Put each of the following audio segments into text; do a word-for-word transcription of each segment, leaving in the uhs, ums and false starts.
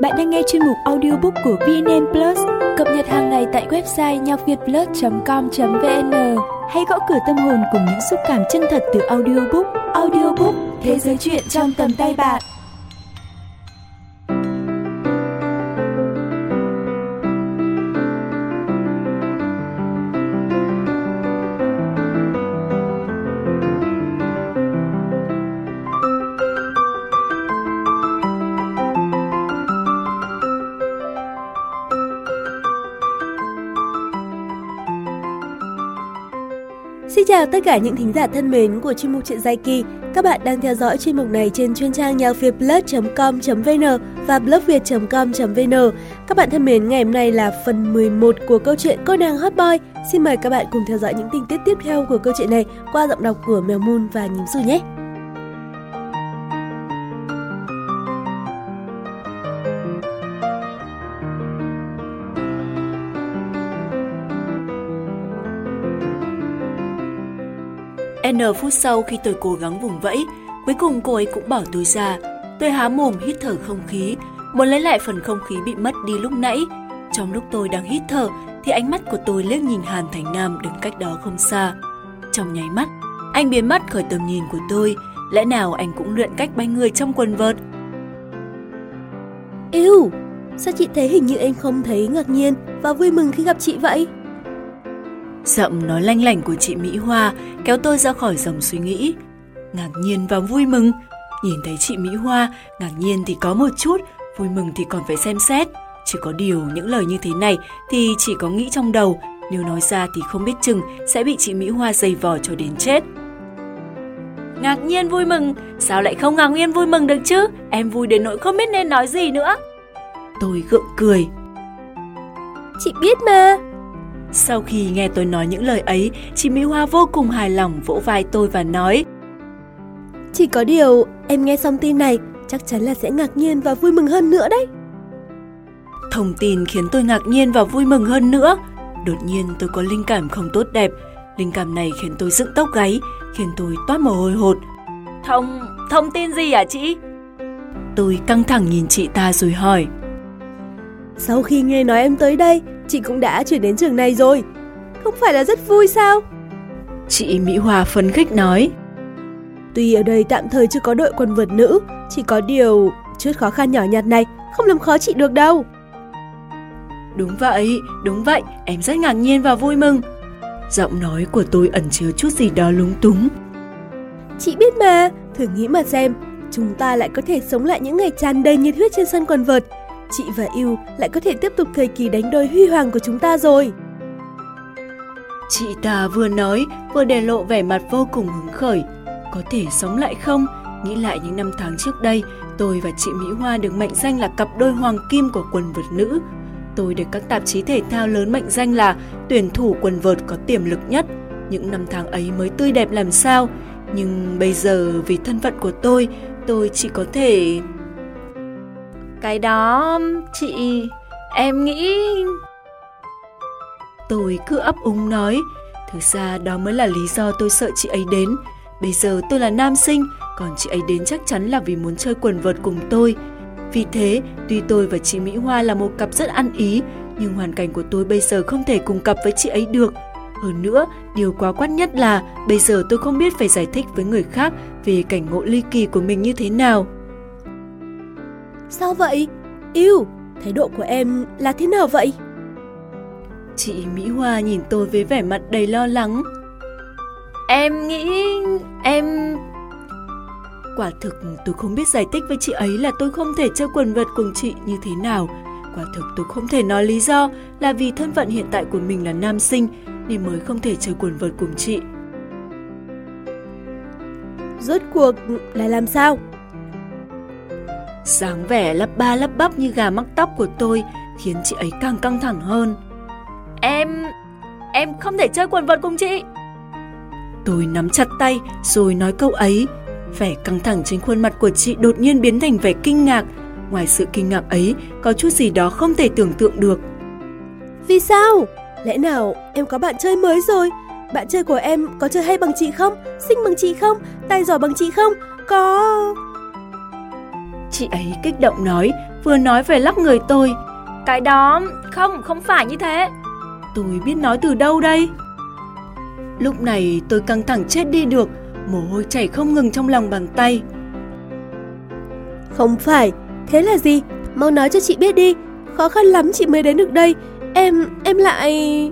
Bạn đang nghe chuyên mục audiobook của vê en en Plus, cập nhật hàng ngày tại website nhacvietplus chấm com chấm vn. Hãy gõ cửa tâm hồn cùng những xúc cảm chân thật từ audiobook. Audiobook, thế giới truyện trong tầm tay bạn. Xin chào tất cả những thính giả thân mến của chuyên mục Chuyện Dài Kỳ. Các bạn đang theo dõi chuyên mục này trên chuyên trang nhacvietplus chấm com chấm vn và blogviet chấm com chấm vn. Các bạn thân mến, ngày hôm nay là phần mười một của câu chuyện Cô nàng hot boy. Xin mời các bạn cùng theo dõi những tình tiết tiếp theo của câu chuyện này qua giọng đọc của Mèo Moon và Nhím Dù nhé. N phút sau khi tôi cố gắng vùng vẫy, cuối cùng cô ấy cũng bỏ tôi ra. Tôi há mồm hít thở không khí, muốn lấy lại phần không khí bị mất đi lúc nãy. Trong lúc tôi đang hít thở thì ánh mắt của tôi liếc nhìn Hàn Thành Nam đứng cách đó không xa. Trong nháy mắt, anh biến mất khỏi tầm nhìn của tôi. Lẽ nào anh cũng luyện cách bay người trong quần vợt? Yêu, sao chị thấy hình như anh không thấy ngạc nhiên và vui mừng khi gặp chị vậy? Giọng nói lanh lảnh của chị Mỹ Hoa kéo tôi ra khỏi dòng suy nghĩ. Ngạc nhiên và vui mừng. Nhìn thấy chị Mỹ Hoa, ngạc nhiên thì có một chút, vui mừng thì còn phải xem xét. Chỉ có điều những lời như thế này thì chỉ có nghĩ trong đầu, nếu nói ra thì không biết chừng sẽ bị chị Mỹ Hoa giày vò cho đến chết. Ngạc nhiên vui mừng, sao lại không ngạc nhiên vui mừng được chứ? Em vui đến nỗi không biết nên nói gì nữa. Tôi gượng cười. Chị biết mà. Sau khi nghe tôi nói những lời ấy, chị Mỹ Hoa vô cùng hài lòng vỗ vai tôi và nói: Chỉ có điều, em nghe xong tin này, chắc chắn là sẽ ngạc nhiên và vui mừng hơn nữa đấy. Thông tin khiến tôi ngạc nhiên và vui mừng hơn nữa. Đột nhiên tôi có linh cảm không tốt đẹp. Linh cảm này khiến tôi dựng tóc gáy, khiến tôi toát mồ hôi hột. Thông... thông tin gì hả chị? Tôi căng thẳng nhìn chị ta rồi hỏi. Sau khi nghe nói em tới đây, chị cũng đã chuyển đến trường này rồi. Không phải là rất vui sao? Chị Mỹ Hoa phấn khích nói. Tuy ở đây tạm thời chưa có đội quần vợt nữ, chỉ có điều chút khó khăn nhỏ nhặt này không làm khó chị được đâu. Đúng vậy, đúng vậy, em rất ngạc nhiên và vui mừng. Giọng nói của tôi ẩn chứa chút gì đó lúng túng. Chị biết mà, thử nghĩ mà xem, chúng ta lại có thể sống lại những ngày tràn đầy nhiệt huyết trên sân quần vợt. Chị và Yêu lại có thể tiếp tục thời kỳ đánh đôi huy hoàng của chúng ta rồi. Chị ta vừa nói vừa để lộ vẻ mặt vô cùng hứng khởi. Có thể sống lại không? Nghĩ lại những năm tháng trước đây, tôi và chị Mỹ Hoa được mệnh danh là cặp đôi hoàng kim của quần vợt nữ. Tôi được các tạp chí thể thao lớn mệnh danh là tuyển thủ quần vợt có tiềm lực nhất. Những năm tháng ấy mới tươi đẹp làm sao. Nhưng bây giờ vì thân phận của tôi, tôi chỉ có thể... Cái đó, chị... em nghĩ... Tôi cứ ấp úng nói. Thực ra đó mới là lý do tôi sợ chị ấy đến. Bây giờ tôi là nam sinh, còn chị ấy đến chắc chắn là vì muốn chơi quần vợt cùng tôi. Vì thế, tuy tôi và chị Mỹ Hoa là một cặp rất ăn ý, nhưng hoàn cảnh của tôi bây giờ không thể cùng cặp với chị ấy được. Hơn nữa, điều quá quát nhất là bây giờ tôi không biết phải giải thích với người khác về cảnh ngộ ly kỳ của mình như thế nào. Sao vậy? Yêu, thái độ của em là thế nào vậy? Chị Mỹ Hoa nhìn tôi với vẻ mặt đầy lo lắng. Em nghĩ... em... Quả thực tôi không biết giải thích với chị ấy là tôi không thể chơi quần vợt cùng chị như thế nào. Quả thực tôi không thể nói lý do là vì thân phận hiện tại của mình là nam sinh nên mới không thể chơi quần vợt cùng chị. Rốt cuộc là làm sao? Dáng vẻ lắp ba lắp bắp như gà mắc tóc của tôi khiến chị ấy càng căng thẳng hơn. Em... em không thể chơi quần vợt cùng chị. Tôi nắm chặt tay rồi nói câu ấy. Vẻ căng thẳng trên khuôn mặt của chị đột nhiên biến thành vẻ kinh ngạc. Ngoài sự kinh ngạc ấy, có chút gì đó không thể tưởng tượng được. Vì sao? Lẽ nào em có bạn chơi mới rồi? Bạn chơi của em có chơi hay bằng chị không? Xinh bằng chị không? Tài giỏi bằng chị không? Có... Chị ấy kích động nói, vừa nói về lắc người tôi. Cái đó, không, không phải như thế. Tôi biết nói từ đâu đây? Lúc này tôi căng thẳng chết đi được, mồ hôi chảy không ngừng trong lòng bàn tay. Không phải, thế là gì? Mau nói cho chị biết đi, khó khăn lắm chị mới đến được đây. Em, em lại...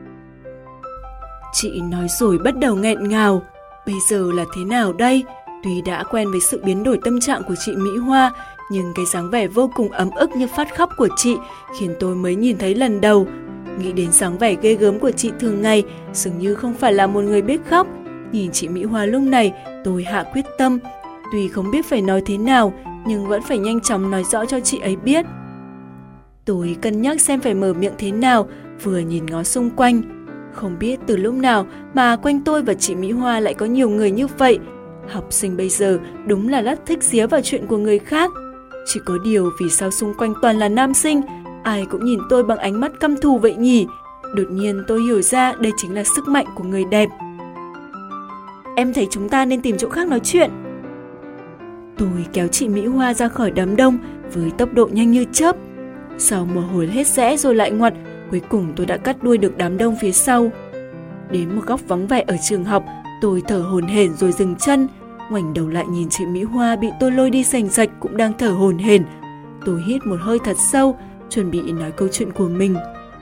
Chị nói rồi bắt đầu nghẹn ngào. Bây giờ là thế nào đây? Tuy đã quen với sự biến đổi tâm trạng của chị Mỹ Hoa, nhưng cái dáng vẻ vô cùng ấm ức như phát khóc của chị khiến tôi mới nhìn thấy lần đầu. Nghĩ đến dáng vẻ ghê gớm của chị thường ngày, dường như không phải là một người biết khóc. Nhìn chị Mỹ Hoa lúc này, tôi hạ quyết tâm. Tuy không biết phải nói thế nào, nhưng vẫn phải nhanh chóng nói rõ cho chị ấy biết. Tôi cân nhắc xem phải mở miệng thế nào, vừa nhìn ngó xung quanh. Không biết từ lúc nào mà quanh tôi và chị Mỹ Hoa lại có nhiều người như vậy. Học sinh bây giờ đúng là rất thích xía vào chuyện của người khác. Chỉ có điều vì sao xung quanh toàn là nam sinh, ai cũng nhìn tôi bằng ánh mắt căm thù vậy nhỉ? Đột nhiên tôi hiểu ra đây chính là sức mạnh của người đẹp. Em thấy chúng ta nên tìm chỗ khác nói chuyện. Tôi kéo chị Mỹ Hoa ra khỏi đám đông với tốc độ nhanh như chớp. Sau một hồi hết rẽ rồi lại ngoặt, cuối cùng tôi đã cắt đuôi được đám đông phía sau. Đến một góc vắng vẻ ở trường học, tôi thở hổn hển rồi dừng chân, ngoảnh đầu lại nhìn chị Mỹ Hoa bị tôi lôi đi sành sạch cũng đang thở hổn hển. Tôi hít một hơi thật sâu, chuẩn bị nói câu chuyện của mình.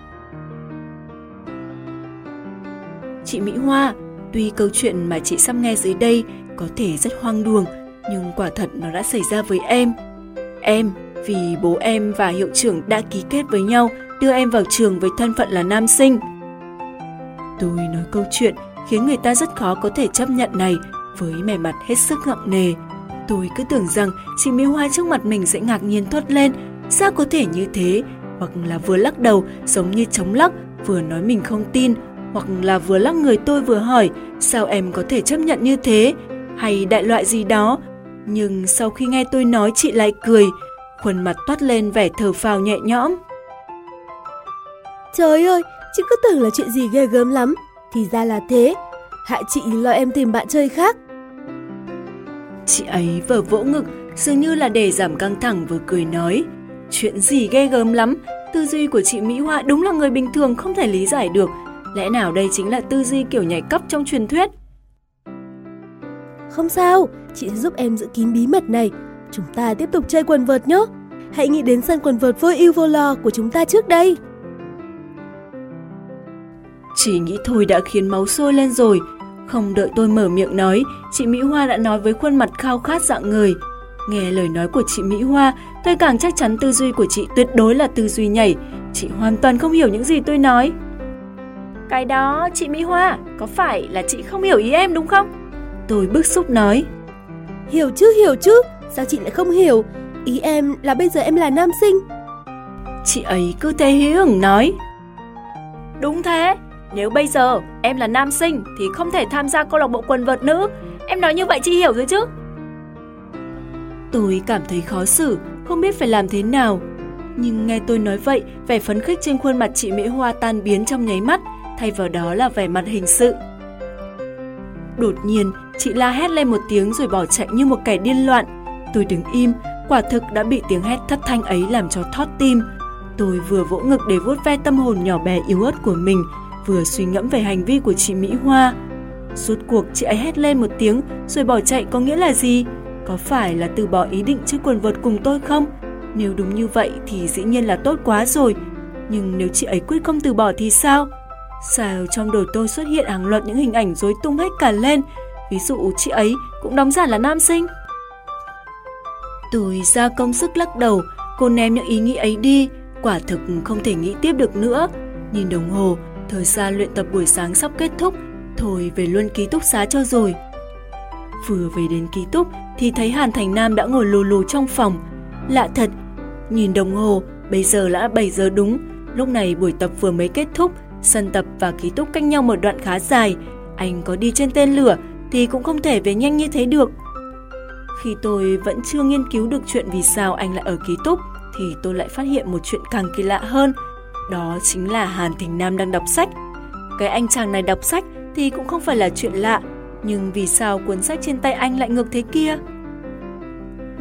Chị Mỹ Hoa, tuy câu chuyện mà chị sắp nghe dưới đây có thể rất hoang đường, nhưng quả thật nó đã xảy ra với em. Em, vì bố em và hiệu trưởng đã ký kết với nhau đưa em vào trường với thân phận là nam sinh. Tôi nói câu chuyện khiến người ta rất khó có thể chấp nhận này với vẻ mặt hết sức nặng nề. Tôi cứ tưởng rằng chị Mỹ Hoa trước mặt mình sẽ ngạc nhiên thốt lên, sao có thể như thế, hoặc là vừa lắc đầu giống như chống lắc, vừa nói mình không tin, hoặc là vừa lắc người tôi vừa hỏi sao em có thể chấp nhận như thế, hay đại loại gì đó. Nhưng sau khi nghe tôi nói chị lại cười, khuôn mặt toát lên vẻ thở phào nhẹ nhõm. Trời ơi, chị cứ tưởng là chuyện gì ghê gớm lắm, thì ra là thế. Hại chị lo em tìm bạn chơi khác. Chị ấy vừa vỗ ngực, dường như là để giảm căng thẳng, vừa cười nói. Chuyện gì ghê gớm lắm, tư duy của chị Mỹ Hoa đúng là người bình thường không thể lý giải được. Lẽ nào đây chính là tư duy kiểu nhảy cấp trong truyền thuyết? Không sao, chị sẽ giúp em giữ kín bí mật này. Chúng ta tiếp tục chơi quần vợt nhé. Hãy nghĩ đến sân quần vợt vô ưu vô lo của chúng ta trước đây. Chỉ nghĩ thôi đã khiến máu sôi lên rồi. Không đợi tôi mở miệng nói, chị Mỹ Hoa đã nói với khuôn mặt khao khát rạng ngời. Nghe lời nói của chị Mỹ Hoa, tôi càng chắc chắn tư duy của chị tuyệt đối là tư duy nhảy. Chị hoàn toàn không hiểu những gì tôi nói. Cái đó, chị Mỹ Hoa, có phải là chị không hiểu ý em đúng không? Tôi bức xúc nói. Hiểu chứ, hiểu chứ, sao chị lại không hiểu? Ý em là bây giờ em là nam sinh. Chị ấy cứ thế hí hửng nói. Đúng thế, nếu bây giờ em là nam sinh thì không thể tham gia câu lạc bộ quần vợt nữ. Em nói như vậy chị hiểu rồi chứ? Tôi cảm thấy khó xử, không biết phải làm thế nào. Nhưng nghe tôi nói vậy, vẻ phấn khích trên khuôn mặt chị Mỹ Hoa tan biến trong nháy mắt, thay vào đó là vẻ mặt hình sự. Đột nhiên, chị la hét lên một tiếng rồi bỏ chạy như một kẻ điên loạn. Tôi đứng im, quả thực đã bị tiếng hét thất thanh ấy làm cho thót tim. Tôi vừa vỗ ngực để vuốt ve tâm hồn nhỏ bé yếu ớt của mình, vừa suy ngẫm về hành vi của chị Mỹ Hoa. Rốt cuộc chị ấy hét lên một tiếng rồi bỏ chạy có nghĩa là gì? Có phải là từ bỏ ý định chơi quần vợt cùng tôi không? Nếu đúng như vậy thì dĩ nhiên là tốt quá rồi. Nhưng nếu chị ấy quyết không từ bỏ thì sao? Sao trong đầu tôi xuất hiện hàng loạt những hình ảnh rối tung hết cả lên? Ví dụ chị ấy cũng đóng giả là nam sinh. Tôi ra công sức lắc đầu, cô ném những ý nghĩ ấy đi. Quả thực không thể nghĩ tiếp được nữa. Nhìn đồng hồ, thời gian luyện tập buổi sáng sắp kết thúc. Thôi về luôn ký túc xá cho rồi. Vừa về đến ký túc thì thấy Hàn Thành Nam đã ngồi lù lù trong phòng. Lạ thật, nhìn đồng hồ, bây giờ đã bảy giờ đúng. Lúc này buổi tập vừa mới kết thúc, sân tập và ký túc cách nhau một đoạn khá dài. Anh có đi trên tên lửa thì cũng không thể về nhanh như thế được. Khi tôi vẫn chưa nghiên cứu được chuyện vì sao anh lại ở ký túc, thì tôi lại phát hiện một chuyện càng kỳ lạ hơn. Đó chính là Hàn Thành Nam đang đọc sách. Cái anh chàng này đọc sách thì cũng không phải là chuyện lạ, nhưng vì sao cuốn sách trên tay anh lại ngược thế kia?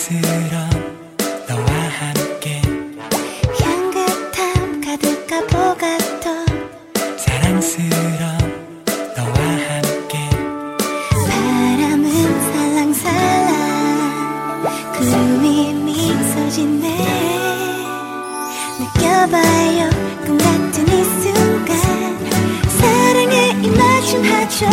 사랑스러운 너와 함께 향긋함 가득한 보가토 사랑스러운 너와 함께 바람은 살랑살랑 구름이 미소 짓네 느껴봐요 꿈 같은 이 순간 사랑에 임맞춤하죠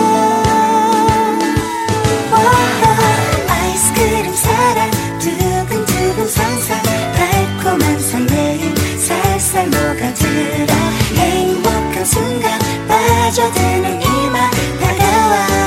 아이스크림 사랑 두근두근 상상 달콤한 설레임 살살 녹아들어 행복한 순간 빠져드는 이맘 다가와